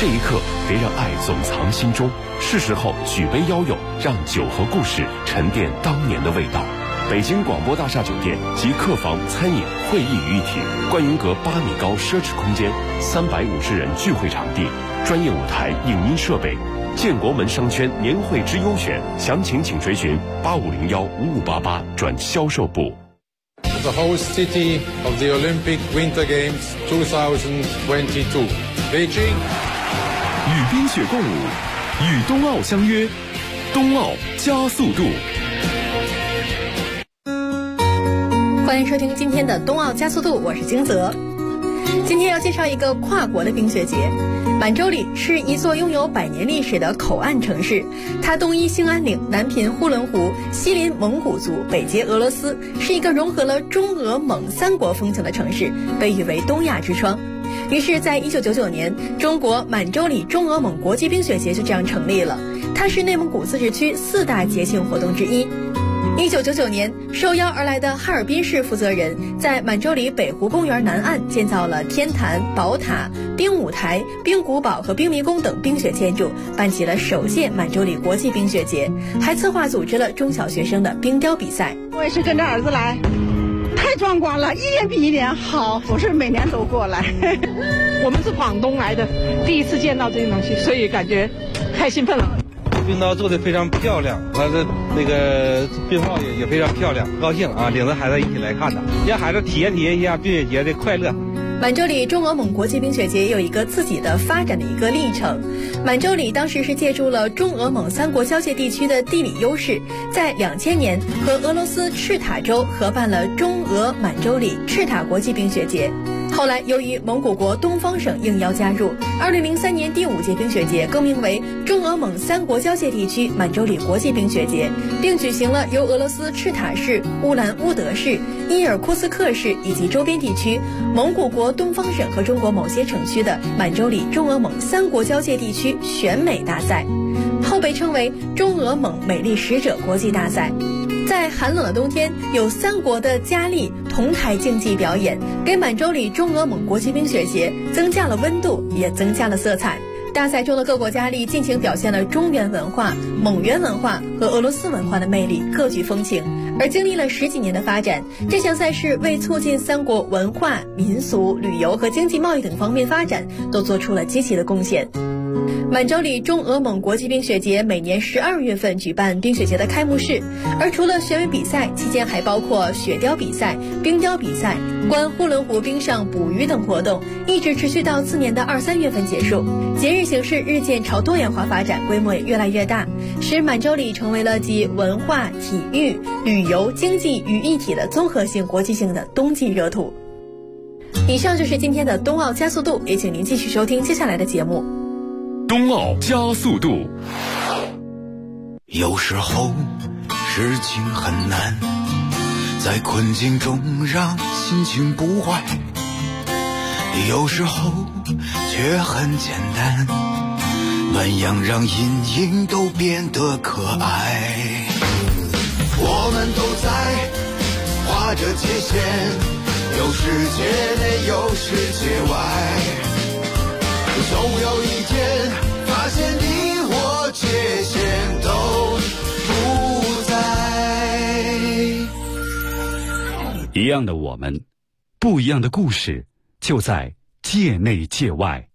这一刻，别让爱总藏心中，是时候举杯邀友，让酒和故事沉淀当年的味道。北京广播大厦酒店集客房、餐饮、会议于一体，观云阁8米高奢侈空间，350人聚会场地，专业舞台、影音设备。建国门商圈年会之优选，详情请垂询85015588转销售部。 The host city of the Olympic Winter Games 2022, Beijing. 与冰雪共舞，与冬奥相约，冬奥加速度。 欢迎收听今天的冬奥加速度，我是金泽。今天要介绍一个跨国的冰雪节。满洲里是一座拥有100年历史的口岸城市，它东依兴安岭，南濒呼伦湖，西临蒙古族，北接俄罗斯，是一个融合了中俄蒙3国风情的城市，被誉为东亚之窗。于是在1999年，中国满洲里中俄蒙国际冰雪节就这样成立了，它是内蒙古自治区4大节庆活动之一。1999年，受邀而来的哈尔滨市负责人在满洲里北湖公园南岸建造了天坛、宝塔、冰舞台、冰古堡和冰迷宫等冰雪建筑，办起了首届满洲里国际冰雪节，还策划组织了中小学生的冰雕比赛。 我也是跟着儿子来，太壮观了，一年比一年好，我是每年都过来。 我们是广东来的，第一次见到这些东西，所以感觉太兴奋了。 冰刀做的非常漂亮，它的那个冰帽也非常漂亮，高兴啊！领着孩子一起来看的，让孩子体验一下冰雪节的快乐。 满洲里中俄蒙国际冰雪节有一个自己的发展的一个历程。满洲里当时是借助了中俄蒙3国交界地区的地理优势，在2000年和俄罗斯赤塔州合办了中俄满洲里赤塔国际冰雪节。后来由于蒙古国东方省应邀加入，2003年第5届冰雪节更名为中俄蒙3国交界地区满洲里国际冰雪节，并举行了由俄罗斯赤塔市、乌兰乌德市、伊尔库斯克市以及周边地区、蒙古国东方省和中国某些城区的满洲里中俄蒙3国交界地区选美大赛，后被称为中俄蒙美丽使者国际大赛。在寒冷的冬天，有3国的佳丽同台竞技表演，给满洲里中俄蒙国际冰雪节增加了温度，也增加了色彩。大赛中的各国佳丽尽情表现了中原文化、蒙元文化和俄罗斯文化的魅力，各具风情。而经历了10几年的发展，这项赛事为促进3国文化、民俗、旅游和经济贸易等方面发展，都做出了积极的贡献。满洲里中俄蒙国际冰雪节每年12月份举办冰雪节的开幕式，而除了选美比赛，期间还包括雪雕比赛、冰雕比赛、观呼伦湖冰上捕鱼等活动，一直持续到次年的2、3月份结束。节日形式日渐朝多元化发展，规模也越来越大，使满洲里成为了集文化、体育、旅游、经济于一体的综合性国际性的冬季热土。以上就是今天的冬奥加速度，也请您继续收听接下来的节目。 冬奥加速度。 有时候事情很难，在困境中让心情不坏，有时候却很简单，暖阳让阴影都变得可爱。我们都在画着界限，有世界内有世界外，总有一天发现你我界限都不在。 一样的我们，不一样的故事，就在界内界外。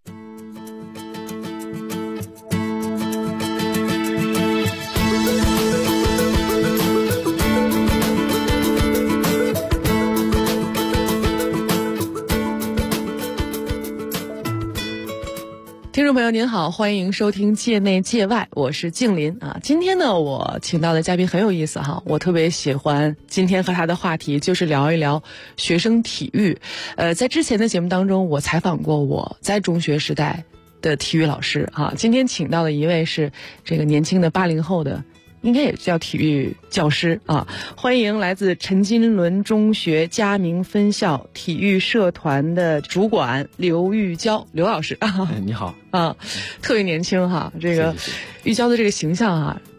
听众朋友您好，欢迎收听界内界外，我是静林啊。今天呢，我请到的嘉宾很有意思哈，我特别喜欢今天和他的话题就是聊一聊学生体育。在之前的节目当中，我采访过我在中学时代的体育老师啊。今天请到的一位是这个年轻的80后的，应该也叫体育教师啊。欢迎来自陈金伦中学嘉明分校体育社团的主管刘玉娇刘老师啊。 你好啊，特别年轻哈，这个玉娇的这个形象啊，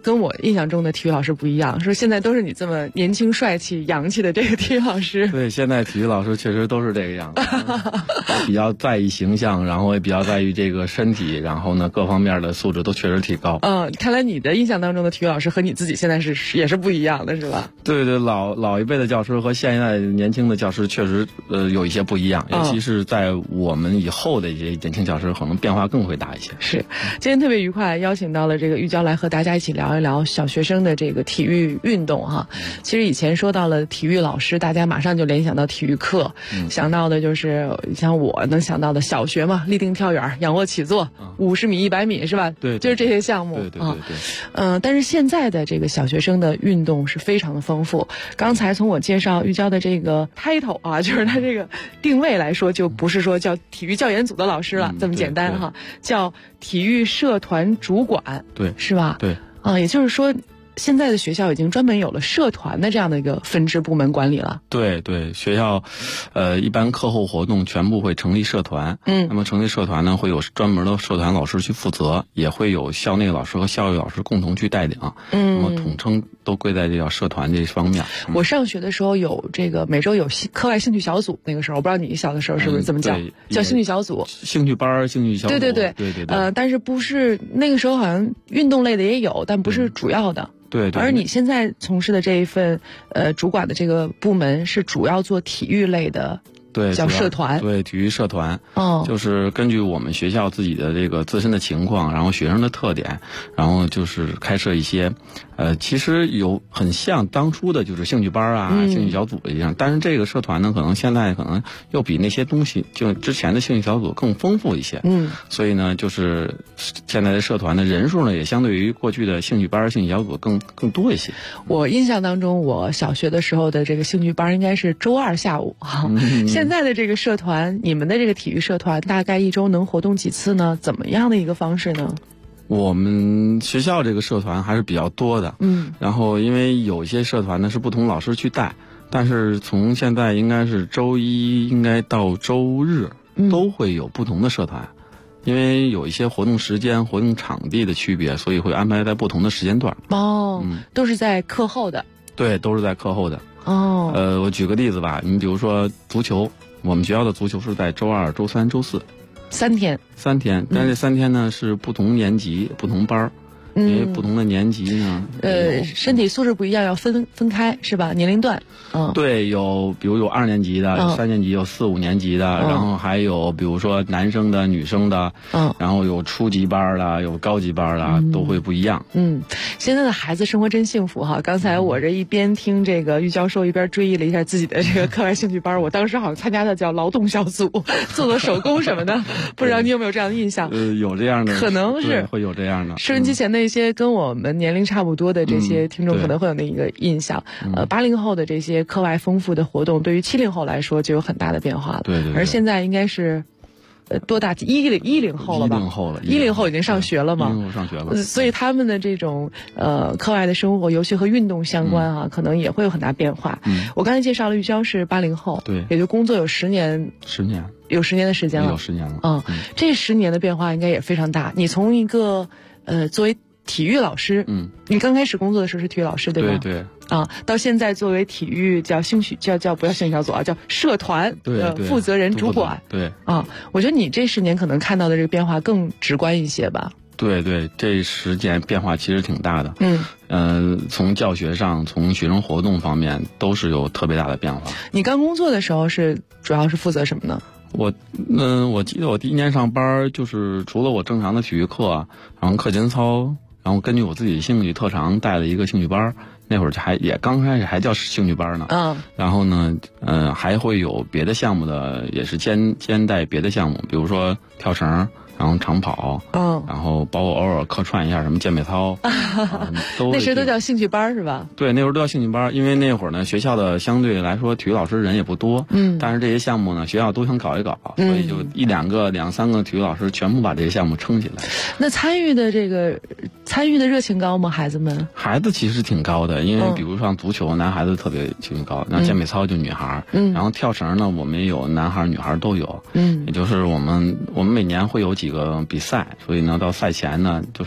跟我印象中的体育老师不一样，说现在都是你这么年轻帅气洋气的这个体育老师。 对，现在体育老师确实都是这个样子，比较在意形象，然后也比较在意这个身体，然后呢各方面的素质都确实提高。 看来你的印象当中的体育老师和你自己现在也是不一样的，是吧？对对，老一辈的教师和现在年轻的教师确实有一些不一样，尤其是在我们以后的一些年轻教师可能变化更会大一些。 是，今天特别愉快，邀请到了这个玉娇来和大家一起聊一聊小学生的这个体育运动哈。其实以前说到了体育老师，大家马上就联想到体育课，想到的就是像我能想到的小学嘛，立定跳远、仰卧起坐、50米、100米是吧？ 对， 就是这些项目。 对。 但是现在的这个小学生的运动是非常的丰富。刚才从我介绍玉娇的这个 title 啊，就是他这个定位来说，就不是说叫体育教研组的老师了，这么简单哈，叫体育社团主管， 对， 是吧？ 对， 也就是说，现在的学校已经专门有了社团的这样的一个分支部门管理了。 对，学校，一般课后活动全部会成立社团。那么成立社团呢，会有专门的社团老师去负责，也会有校内老师和校外老师共同去带领。那么统称都归在这叫社团这方面。 我上学的时候有这个每周有课外兴趣小组，那个时候我不知道你小的时候是不是这么叫，叫兴趣小组、 兴趣班、兴趣小组。 对。但是不是那个时候好像运动类的也有，但不是主要的。 对。 而你现在从事的这一份主管的这个部门是主要做体育类的。 对， 叫社团。 对，体育社团。就是根据我们学校自己的这个自身的情况，然后学生的特点，然后就是开设一些其实有很像当初的就是兴趣班啊、兴趣小组一样，但是这个社团呢，可能现在可能又比那些东西就之前的兴趣小组更丰富一些。所以呢，就是现在的社团的人数呢，也相对于过去的兴趣班、兴趣小组更多一些。 我印象当中，我小学的时候的这个兴趣班应该是周2下午哈。现在的这个社团，你们的这个体育社团大概一周能活动几次呢？怎么样的一个方式呢？ 我们学校这个社团还是比较多的。然后因为有一些社团呢是不同老师去带，但是从现在应该是周一应该到周日都会有不同的社团。因为有一些活动时间、活动场地的区别，所以会安排在不同的时间段。 都是在课后的。 对，都是在课后的。我举个例子吧，你比如说足球，我们学校的足球是在周2、周3、周4 ，3天， 但是这3天呢是不同年级、不同班儿。因为不同的年级呢， 身体素质不一样，要分开是吧？年龄段， 对，比如有2年级的，有3年级，有4、5年级的，然后还有比如说男生的、女生的，然后有初级班的，有高级班的，都会不一样。 现在的孩子生活真幸福哈！刚才我这一边听这个玉教授，一边追忆了一下自己的这个课外兴趣班，我当时好像参加的叫劳动小组，做手工什么的，不知道你有没有这样的印象？ 有这样的， 可能是会有这样的。 收音机前的一些跟我们年龄差不多的这些听众可能会有那一个印象。80后的这些课外丰富的活动，对于70后来说就有很大的变化了。 对。 而现在应该是多大？10后了吧？10后已经上学了嘛 ？10后上学了。 所以他们的这种课外的生活，尤其和运动相关啊，可能也会有很大变化。我刚才介绍了玉娇是80后， 对， 也就工作有10年，有10年的时间了， 有10年了。 这10年的变化应该也非常大。你从一个作为体育老师，你刚开始工作的时候是体育老师对吧？ 对。 到现在作为体育叫兴趣叫不要兴趣小组啊，叫社团负责人主管。 对。 我觉得你这10年可能看到的这个变化更直观一些吧。 对，这10年变化其实挺大的。从教学上，从学生活动方面都是有特别大的变化。 你刚工作的时候主要是负责什么呢？ 我记得我第1年上班，就是除了我正常的体育课，然后课间操，然后根据我自己的兴趣特长带了一个兴趣班。那会儿也刚开始还叫兴趣班呢。然后呢，还会有别的项目的，也是兼带别的项目，比如说跳绳，然后长跑，然后包括偶尔客串一下什么健美操， 那时候都叫兴趣班是吧？ 对，那时候都叫兴趣班，因为那会儿呢，学校的相对来说体育老师人也不多，但是这些项目呢，学校都想搞一搞，所以就1、2个、2、3个体育老师全部把这些项目撑起来。 那参与的热情高吗？孩子们？ 孩子其实挺高的，因为比如像足球，男孩子特别兴趣高，那健美操就女孩，然后跳绳呢，我们也有男孩女孩都有，也就是我们每年会有几个比赛，所以呢，到赛前呢，就是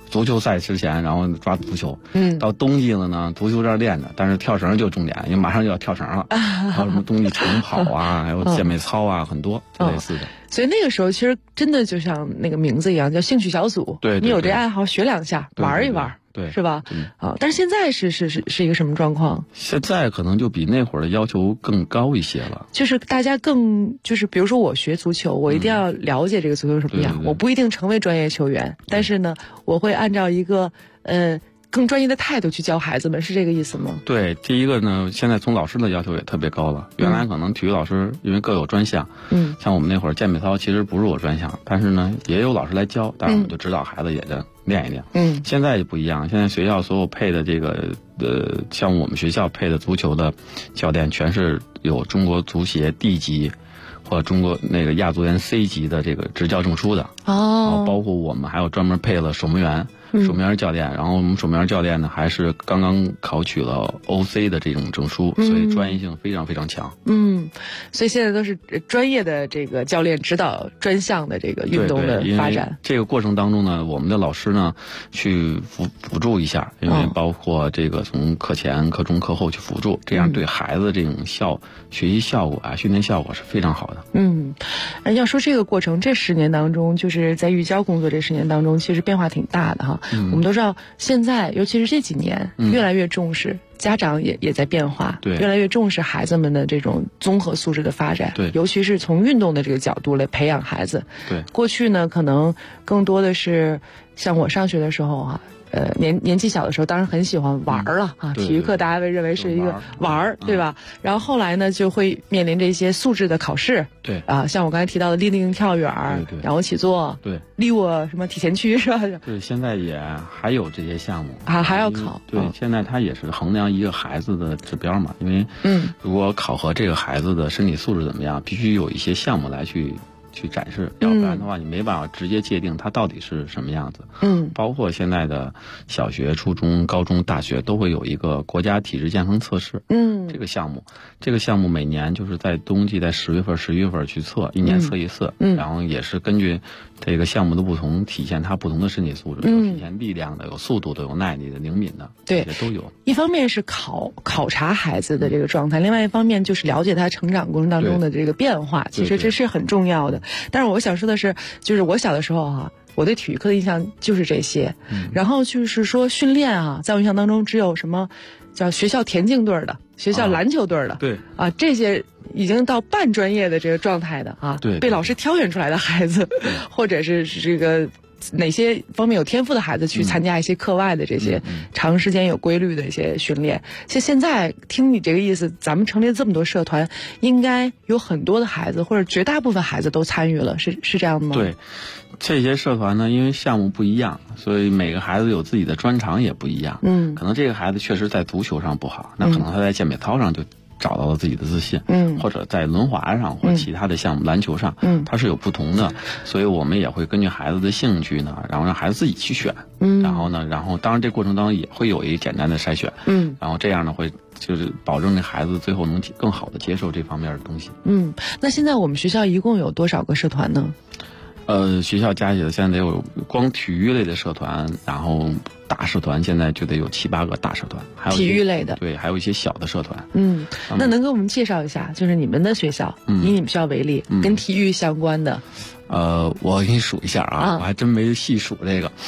足球赛之前，然后抓足球。到冬季了呢，足球这儿练着，但是跳绳就重点，因为马上就要跳绳了。还有什么冬季长跑啊，还有健美操啊，很多类似的。 所以那个时候其实真的就像那个名字一样，叫兴趣小组。 对， 你有这爱好，学2下，玩一玩。 对， 是吧？但是现在是一个什么状况？ 现在可能就比那会儿的要求更高一些了。 就是大家更比如说我学足球，我一定要了解这个足球什么样。我不一定成为专业球员，但是呢，我会按照一个更专业的态度去教孩子们，是这个意思吗？ 对，第一个呢，现在从老师的要求也特别高了。原来可能体育老师因为各有专项，像我们那会儿健美操其实不是我专项，但是呢也有老师来教，但是我们就指导孩子也是练一练。现在就不一样，现在学校所有配的这个像我们学校配的足球的教练，全是有中国足协 D 级或者中国那个亚足联 C 级的这个执教证书的。包括我们还有专门配了守门员。守门员教练，然后我们守门员教练呢，还是刚刚考取了 OC 的这种证书，所以专业性非常非常强。 所以现在都是专业的这个教练指导专项的这个运动的发展。 这个过程当中呢，我们的老师呢去辅助一下，因为包括这个从课前、课中、课后去辅助，这样对孩子这种学习效果啊、训练效果是非常好的。 要说这个过程，这10年当中，就是在育教工作这10年当中，其实变化挺大的哈。我们都知道，现在尤其是这几年，越来越重视，家长也在变化， 对， 越来越重视孩子们的这种综合素质的发展， 对， 尤其是从运动的这个角度来培养孩子。 对， 过去呢，可能更多的是像我上学的时候啊。年纪小的时候，当然很喜欢玩了啊。体育课大家被认为是一个玩，对吧？然后后来呢，就会面临这些素质的考试。 对啊，像我刚才提到的立定跳远、仰卧起坐、立卧什么体前屈是吧？ 对，现在也还有这些项目还要考。 对，现在它也是衡量一个孩子的指标嘛，因为如果考核这个孩子的身体素质怎么样，必须有一些项目来去展示，要不然的话你没办法直接界定它到底是什么样子。包括现在的小学、初中、高中、大学都会有一个国家体质健康测试。这个项目每年就是在冬季在10月份、11月份去测，一年测一次。然后也是根据这个项目的不同，体现它不同的身体素质，有体现力量的，有速度的，有耐力的、灵敏的， 对， 这些都有。 一方面是考察孩子的这个状态，另外一方面就是了解他成长过程当中的这个变化，其实这是很重要的。但是我想说的是，就是我小的时候啊，我对体育课的印象就是这些。然后就是说训练啊，在我印象当中只有什么叫学校田径队的、学校篮球队的， 对啊，这些已经到半专业的这个状态的啊， 对， 被老师挑选出来的孩子，或者是这个哪些方面有天赋的孩子去参加一些课外的这些长时间有规律的一些训练。现在听你这个意思，咱们成立了这么多社团，应该有很多的孩子或者绝大部分孩子都参与了，是这样的吗？ 对，这些社团呢，因为项目不一样，所以每个孩子有自己的专长也不一样。可能这个孩子确实在足球上不好，那可能他在健美操上就找到了自己的自信，或者在轮滑上或其他的项目，篮球上，它是有不同的，所以我们也会根据孩子的兴趣呢，然后让孩子自己去选，然后当然这过程当中也会有一个简单的筛选，然后这样呢会就是保证这孩子最后能更好的接受这方面的东西。 那现在我们学校一共有多少个社团呢？ 学校加起来现在得有光体育类的社团，然后大社团现在就得有7、8个大社团，还有体育类的， 对，还有一些小的社团。 那能给我们介绍一下，就是你们的学校，以你们学校为例，跟体育相关的。 我给你数一下啊，我还真没细数这个。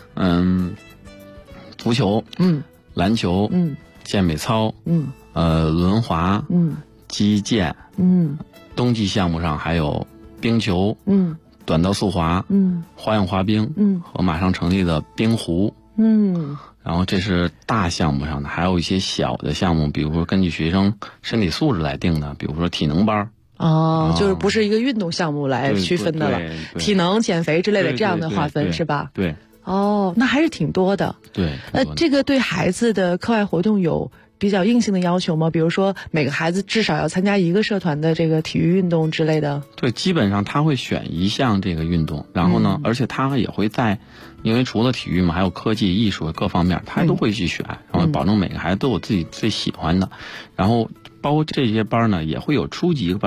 足球，篮球，健美操，轮滑，击剑，冬季项目上还有冰球，短道速滑，花样滑冰，和马上成立的冰壶，然后这是大项目上的，还有一些小的项目，比如说根据学生身体素质来定的，比如说体能班。 就是不是一个运动项目来区分的了，体能、减肥之类的这样的划分是吧？ 对。 那还是挺多的。 对。 这个对孩子的课外活动有比较硬性的要求吗？比如说每个孩子至少要参加一个社团的这个体育运动之类的？ 对，基本上他会选一项这个运动，然后呢，而且他也会因为除了体育嘛，还有科技、艺术各方面，他都会去选，然后保证每个孩子都有自己最喜欢的，然后包括这些班呢，也会有初级班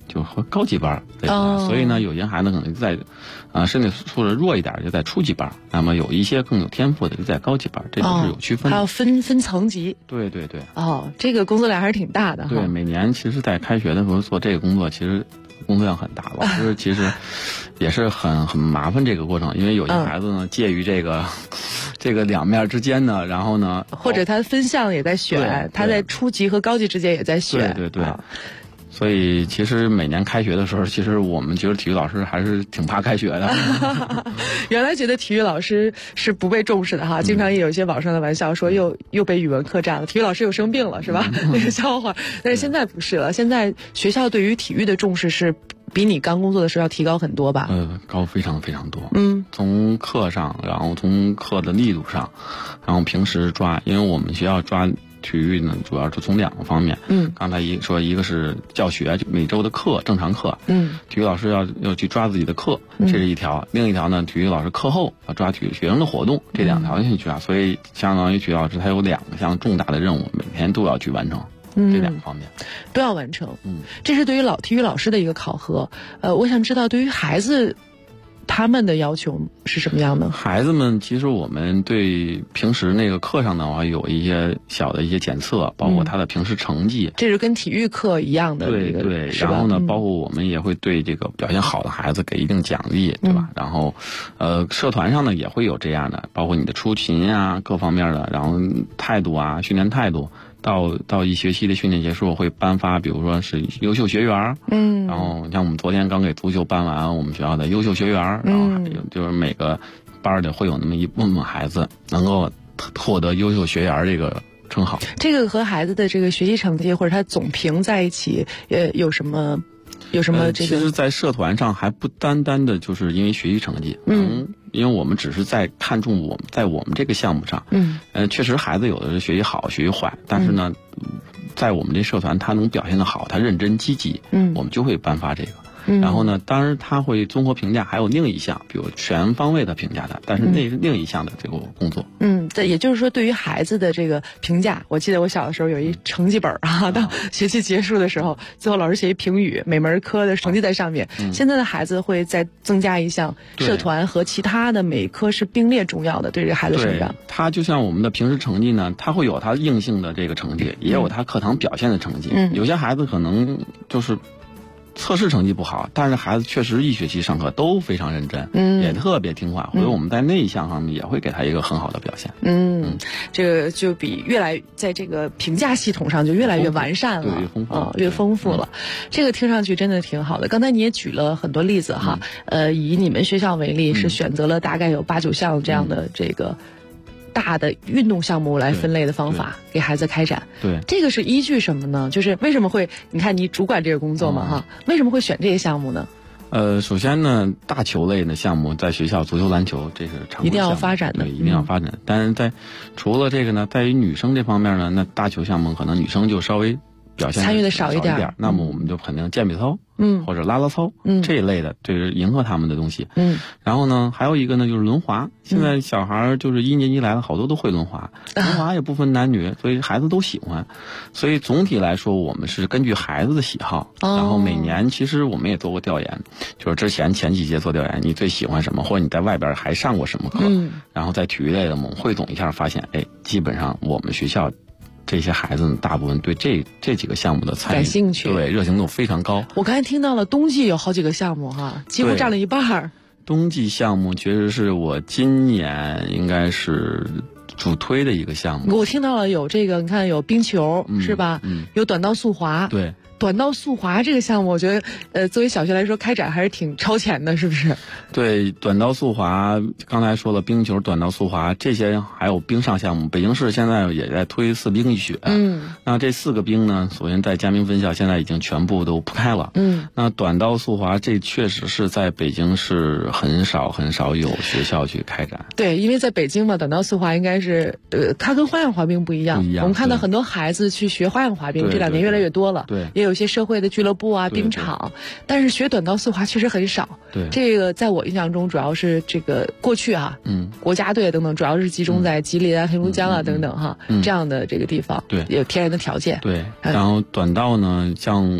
就和高级班类似，所以呢，有些孩子可能在身体素质弱一点就在初级班，那么有一些更有天赋的就在高级班，这都是有区分的。 还要分层级。 对对对。 这个工作量还是挺大的。 对，每年其实在开学的时候做这个工作，其实工作量很大，老师其实也是很麻烦这个过程，因为有些孩子呢介于这个两面之间呢，然后呢， 或者他分项也在选，他在初级和高级之间也在选。 对对对。所以其实每年开学的时候，其实我们觉得体育老师还是挺怕开学的。 原来觉得体育老师是不被重视的哈，经常也有一些网上的玩笑说又被语文课占了，体育老师又生病了是吧？那个笑话。但是现在不是了，现在学校对于体育的重视是比你刚工作的时候要提高很多吧？ 高非常非常多。从课上，然后从课的力度上，然后平时抓，因为我们学校抓体育呢，主要是从2个方面。刚才说一个是教学，就每周的课，正常课。体育老师要去抓自己的课，这是一条。另一条呢，体育老师课后要抓体育学生的活动，这2条去抓。所以相当于体育老师他有2项重大的任务，每天都要去完成。这2个方面都要完成。这是对于体育老师的一个考核。我想知道对于孩子他们的要求是什么样的？ 孩子们其实我们对平时那个课上的话有一些小的一些检测，包括他的平时成绩。 这是跟体育课一样的。 对对。然后呢，包括我们也会对这个表现好的孩子给一定奖励，对吧？然后社团上呢也会有这样的，包括你的出勤啊各方面的，然后态度啊训练态度。到一学期的训练结束，会颁发，比如说是优秀学员，然后像我们昨天刚给足球颁完我们学校的优秀学员，然后还有就是每个班里会有那么一部分孩子能够获得优秀学员这个称号。 这个和孩子的这个学习成绩或者他总评在一起，有什么这个？ 其实，在社团上还不单单的就是因为学习成绩，因为我们只是在看重在我们这个项目上，确实孩子有的是学习好，学习坏，但是呢，在我们这社团他能表现得好，他认真积极，我们就会颁发这个。然后呢，当然他会综合评价，还有另一项，比如全方位的评价他，但是那是另一项的这个工作。 对，也就是说，对于孩子的这个评价，我记得我小的时候有一成绩本啊，到学期结束的时候，最后老师写一评语，每门科的成绩在上面。现在的孩子会再增加一项社团和其他的每科是并列重要的，对这个孩子成长。 他就像我们的平时成绩呢，他会有他硬性的这个成绩，也有他课堂表现的成绩。有些孩子可能就是测试成绩不好，但是孩子确实一学期上课都非常认真，也特别听话，所以我们在那一项上面也会给他一个很好的表现。 这个就比在这个评价系统上就越来越完善了，越丰富了。这个听上去真的挺好的。刚才你也举了很多例子哈，以你们学校为例，是选择了大概有8、9项这样的这个大的运动项目来分类的方法给孩子开展。 对， 这个是依据什么呢？就是为什么会，你看你主管这个工作嘛哈，为什么会选这些项目呢？ 首先呢，大球类的项目在学校，足球、篮球这是常规项目， 一定要发展的， 对，一定要发展。但是除了这个呢，在于女生这方面呢，那大球项目可能女生就稍微表现参与的少一点， 那么我们就肯定健美操，或者拉拉操，这一类的，这是迎合他们的东西。然后呢，还有一个呢就是轮滑，现在小孩就是1年级来了，好多都会轮滑，轮滑也不分男女，所以孩子都喜欢。所以总体来说，我们是根据孩子的喜好，然后每年其实我们也做过调研，就是之前几届做调研，你最喜欢什么，或者你在外边还上过什么课，然后在体育类的我们汇总一下，发现基本上我们学校这些孩子大部分对这几个项目的参与感兴趣， 对，热情度非常高。 我刚才听到了冬季有好几个项目哈，几乎占了一半。 冬季项目确实是我今年应该是主推的一个项目。 我听到了有这个，你看有冰球，是吧？有短道速滑。 对。 短道速滑这个项目，我觉得，作为小学来说，开展还是挺超前的，是不是？ 对，短道速滑，刚才说了冰球、短道速滑这些，还有冰上项目。北京市现在也在推4冰1雪。那这4个冰呢，首先在嘉明分校现在已经全部都铺开了。那短道速滑这确实是在北京市很少有学校去开展。 对，因为在北京嘛，短道速滑应该是，它跟花样滑冰不一样。我们看到很多孩子去学花样滑冰，这2年越来越多了。 对， 也有一些社会的俱乐部啊、冰场，但是学短道速滑确实很少。 对， 这个在我印象中主要是这个过去啊，国家队等等，主要是集中在吉林啊、黑龙江啊等等哈这样的这个地方， 对， 有天然的条件。 对，然后短道呢，像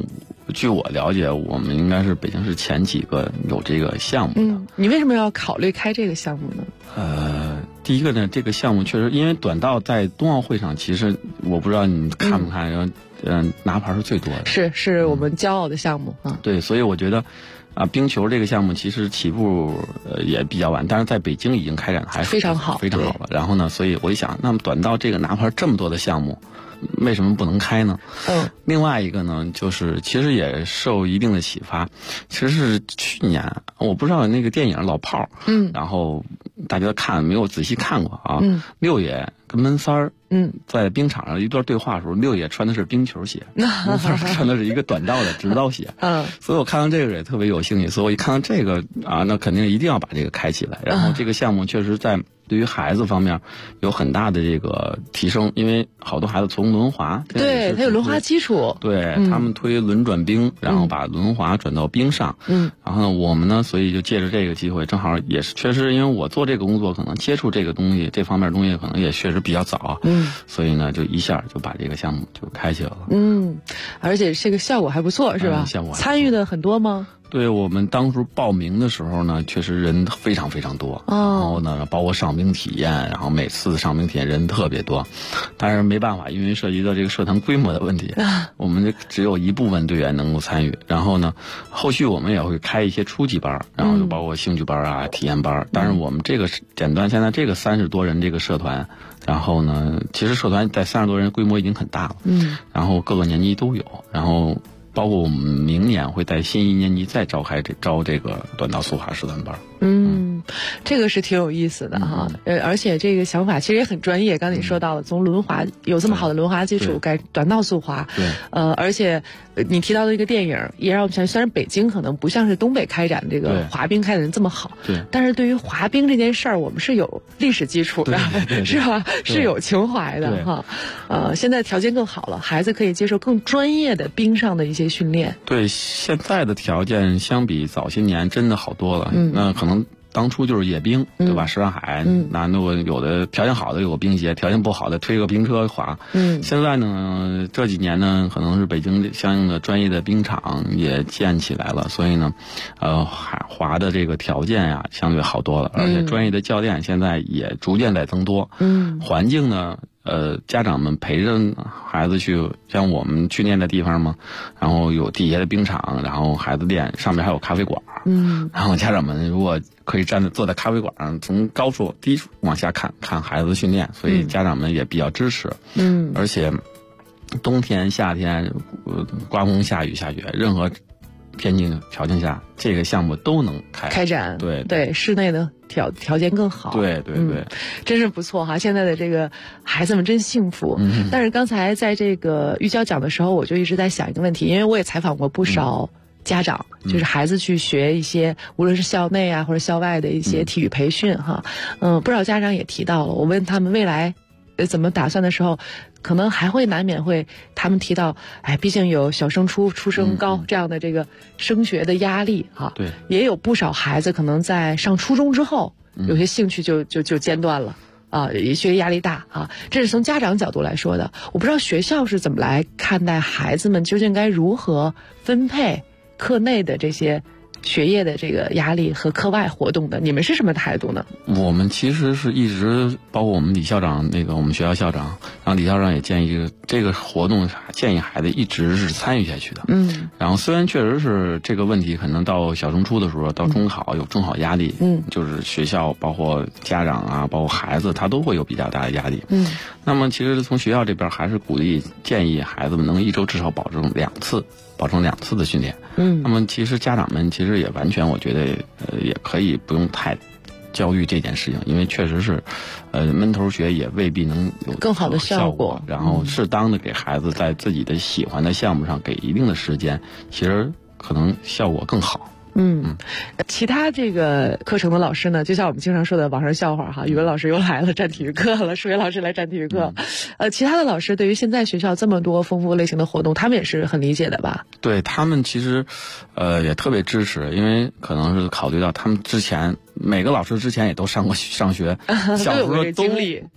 据我了解，我们应该是北京市前几个有这个项目的。 你为什么要考虑开这个项目呢？ 第一个呢，这个项目确实，因为短道在冬奥会上，其实我不知道你看不看，拿牌是最多的， 是我们骄傲的项目啊。 对，所以我觉得。冰球这个项目其实起步也比较晚，但是在北京已经开展的还是非常好了。然后呢，所以我一想，那么短道这个拿牌这么多的项目，为什么不能开呢？另外一个呢，就是其实也受一定的启发。其实是去年，我不知道那个电影《老炮》，然后大家看没有仔细看过啊？六爷跟闷三儿，在冰场上一段对话的时候，六爷穿的是冰球鞋，闷三儿穿的是一个短道的直道鞋。所以我看到这个也特别有兴趣，所以我一看到这个那肯定一定要把这个开起来。然后这个项目确实在对于孩子方面有很大的这个提升，因为好多孩子从轮滑， 对，他有轮滑基础， 对他们推轮转冰，然后把轮滑转到冰上，然后呢，我们呢，所以就借着这个机会，正好也是确实，因为我做这个工作，可能接触这个东西，这方面的东西可能也确实比较早，所以呢，就一下就把这个项目就开起来了， 而且这个效果还不错，是吧？ 效果参与的很多吗？ 对，我们当初报名的时候呢，确实人非常非常多，然后呢，包括上冰体验，然后每次上冰体验人特别多，但是没办法，因为涉及到这个社团规模的问题，我们只有一部分队员能够参与。然后呢，后续我们也会开一些初级班，然后就包括兴趣班啊、体验班。但是我们这个简单，现在这个30多人这个社团，然后呢，其实社团在30多人规模已经很大了，然后各个年级都有，然后。包括我们明年会在新1年级再招这个短道速滑社团班。 这个是挺有意思的哈，而且这个想法其实也很专业。刚才你说到了，从轮滑有这么好的轮滑基础，改短道速滑，而且你提到的一个电影也让我们想，虽然北京可能不像是东北开展这个滑冰开展的这么好，但是对于滑冰这件事儿，我们是有历史基础的，是吧？是有情怀的哈。现在条件更好了，孩子可以接受更专业的冰上的一些训练。 对，现在的条件相比早些年真的好多了。那可能当初就是野冰，对吧？什刹海，那有的条件好的有个冰鞋，条件不好的推个冰车滑。现在呢，这几年呢，可能是北京相应的专业的冰场也建起来了，所以呢，滑的这个条件呀，相对好多了，而且专业的教练现在也逐渐在增多。环境呢？家长们陪着孩子去，像我们去练的地方嘛，然后有底下的冰场，然后孩子练，上面还有咖啡馆，然后家长们如果可以坐在咖啡馆上，从低处往下看孩子训练，所以家长们也比较支持，而且冬天、夏天，刮风、下雨、下雪，任何天气条件下，这个项目都能开展。对，室内的条件更好。对， 真是不错哈！现在的这个孩子们真幸福。但是刚才在这个玉娇讲的时候，我就一直在想一个问题，因为我也采访过不少家长，就是孩子去学一些无论是校内啊或者校外的一些体育培训哈。不少家长也提到了，我问他们未来怎么打算的时候，可能还会难免会他们提到，毕竟有小升初、初升高这样的这个升学的压力哈。 对， 也有不少孩子可能在上初中之后，有些兴趣就间断了。学习压力大啊，这是从家长角度来说的。我不知道学校是怎么来看待孩子们究竟该如何分配课内的这些学业的这个压力和课外活动的，你们是什么态度呢？ 我们其实是一直，包括我们李校长，我们学校校长，然后李校长也建议这个活动，建议孩子一直是参与下去的。然后虽然确实是这个问题，可能到小升初的时候，到中考有中考压力，就是学校包括家长啊，包括孩子，他都会有比较大的压力。那么其实从学校这边还是鼓励建议孩子们能一周至少保证2次的训练。那么其实家长们其实也完全，我觉得也可以不用太焦虑这件事情，因为确实是闷头学也未必能有更好的效果。 然后适当的给孩子在自己的喜欢的项目上给一定的时间，其实可能效果更好。 其他这个课程的老师呢，就像我们经常说的网上笑话哈，语文老师又来了占体育课了，数学老师来占体育课。其他的老师对于现在学校这么多丰富类型的活动，他们也是很理解的吧？ 对，他们其实也特别支持，因为可能是考虑到他们之前每个老师之前也都上学，小时候经历。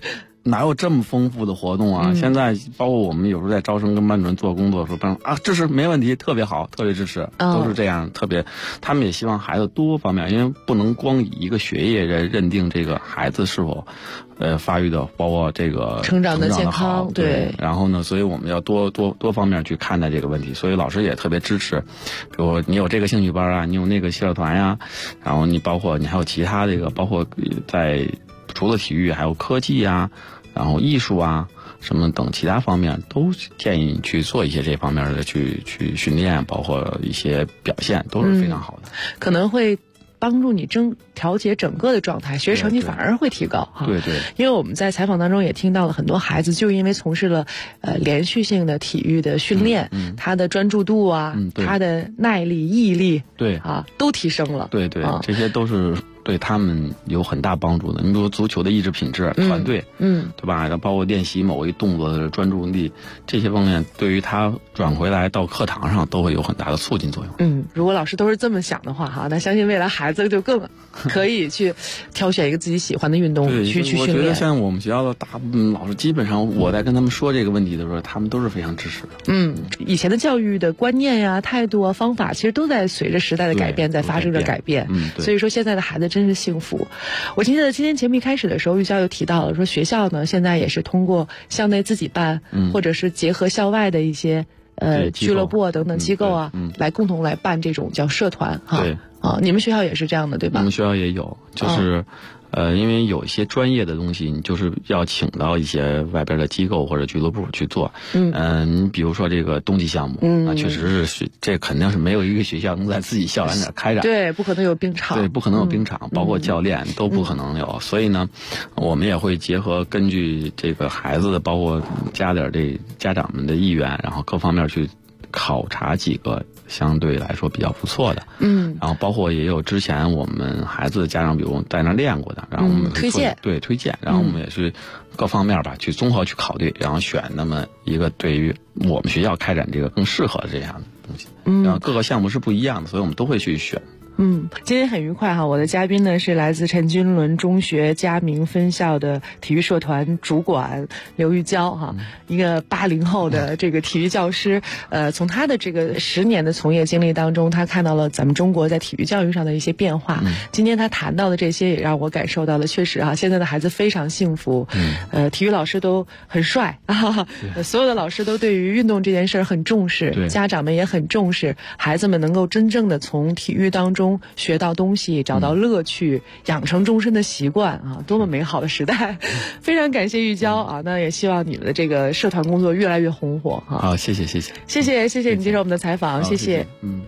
哪有这么丰富的活动啊？现在包括我们有时候在招生跟班主任做工作的时候，班主任啊，这是没问题，特别好，特别支持，都是这样，特别，他们也希望孩子多方面，因为不能光以一个学业认定这个孩子是否发育的，包括这个成长的健康， 对。然后呢，所以我们要多方面去看待这个问题，所以老师也特别支持，比如你有这个兴趣班啊，你有那个社团呀，然后你包括你还有其他这个，包括在除了体育还有科技啊，然后艺术啊什么等其他方面，都建议你去做一些这方面的去训练，包括一些表现都是非常好的， 可能会帮助你调节整个的状态，学习成绩反而会提高。 对对， 因为我们在采访当中也听到了很多孩子，就因为从事了连续性的体育的训练，他的专注度啊，他的耐力、毅力， 对啊，都提升了。 对对，这些都是对他们有很大帮助的。你比如足球的意志品质、团队，对吧？然后包括练习某一动作的专注力，这些方面对于他转回来到课堂上都会有很大的促进作用。 如果老师都是这么想的话，哈，那相信未来孩子就更可以去挑选一个自己喜欢的运动去训练。 我觉得像我们学校的大部分老师，基本上我在跟他们说这个问题的时候，他们都是非常支持的。 以前的教育的观念呀、态度啊、方法，其实都在随着时代的改变在发生着改变。所以说现在的孩子真是幸福。我记得今天节目一开始的时候，玉娇又提到了说，学校呢现在也是通过校内自己办，或者是结合校外的一些俱乐部啊等等机构啊，来共同来办这种叫社团哈。 对啊，你们学校也是这样的对吧？ 我们学校也有，就是因为有一些专业的东西，你就是要请到一些外边的机构或者俱乐部去做。你比如说这个冬季项目，那确实是这肯定是没有一个学校能在自己校园里开展。 对，不可能有冰场。 对，不可能有冰场，包括教练都不可能有。所以呢，我们也会结合根据这个孩子的，包括加点这家长们的意愿，然后各方面去考察几个相对来说比较不错的，然后包括也有之前我们孩子的家长，比如在那练过的，然后我们推荐， 然后我们也是各方面吧去综合去考虑，然后选那么一个对于我们学校开展这个更适合的这样的东西。然后各个项目是不一样的，所以我们都会去选。 今天很愉快哈，我的嘉宾呢是来自陈君伦中学嘉明分校的体育社团主管刘玉娇哈，一个80后的这个体育教师。从他的这个10年的从业经历当中，他看到了咱们中国在体育教育上的一些变化。今天他谈到的这些也让我感受到了，确实啊，现在的孩子非常幸福。体育老师都很帅啊，所有的老师都对于运动这件事很重视，家长们也很重视，孩子们能够真正的从体育当中学到东西，找到乐趣，养成终身的习惯啊！多么美好的时代！非常感谢玉娇啊，那也希望你们的这个社团工作越来越红火哈。 好，谢谢你接受我们的采访，谢谢。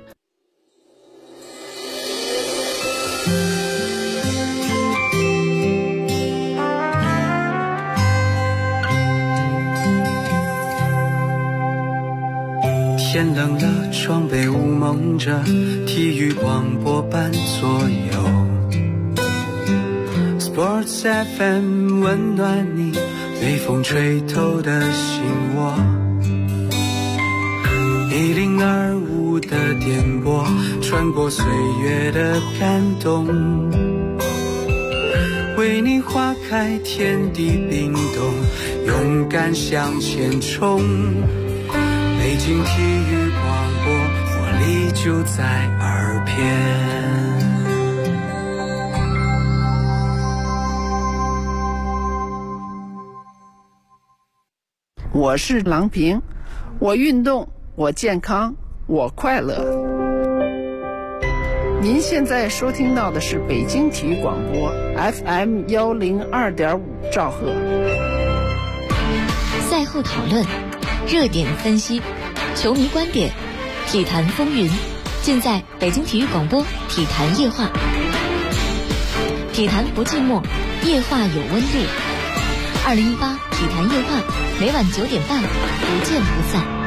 天冷了，窗被雾蒙着，体育广播伴左右。Sports FM 温暖你，微风吹透的心窝。1025的电波，穿过岁月的感动，为你划开天地冰冻，勇敢向前冲。北京体育广播，活力就在耳边。 我是郎平，我运动，我健康，我快乐。您现在收听到的是北京体育广播 FM 102.5兆赫。 赛后讨论，热点分析，球迷观点，体坛风云，尽在北京体育广播体坛夜话。体坛不寂寞，夜话有温度。2018体坛夜话，每晚9点半，不见不散。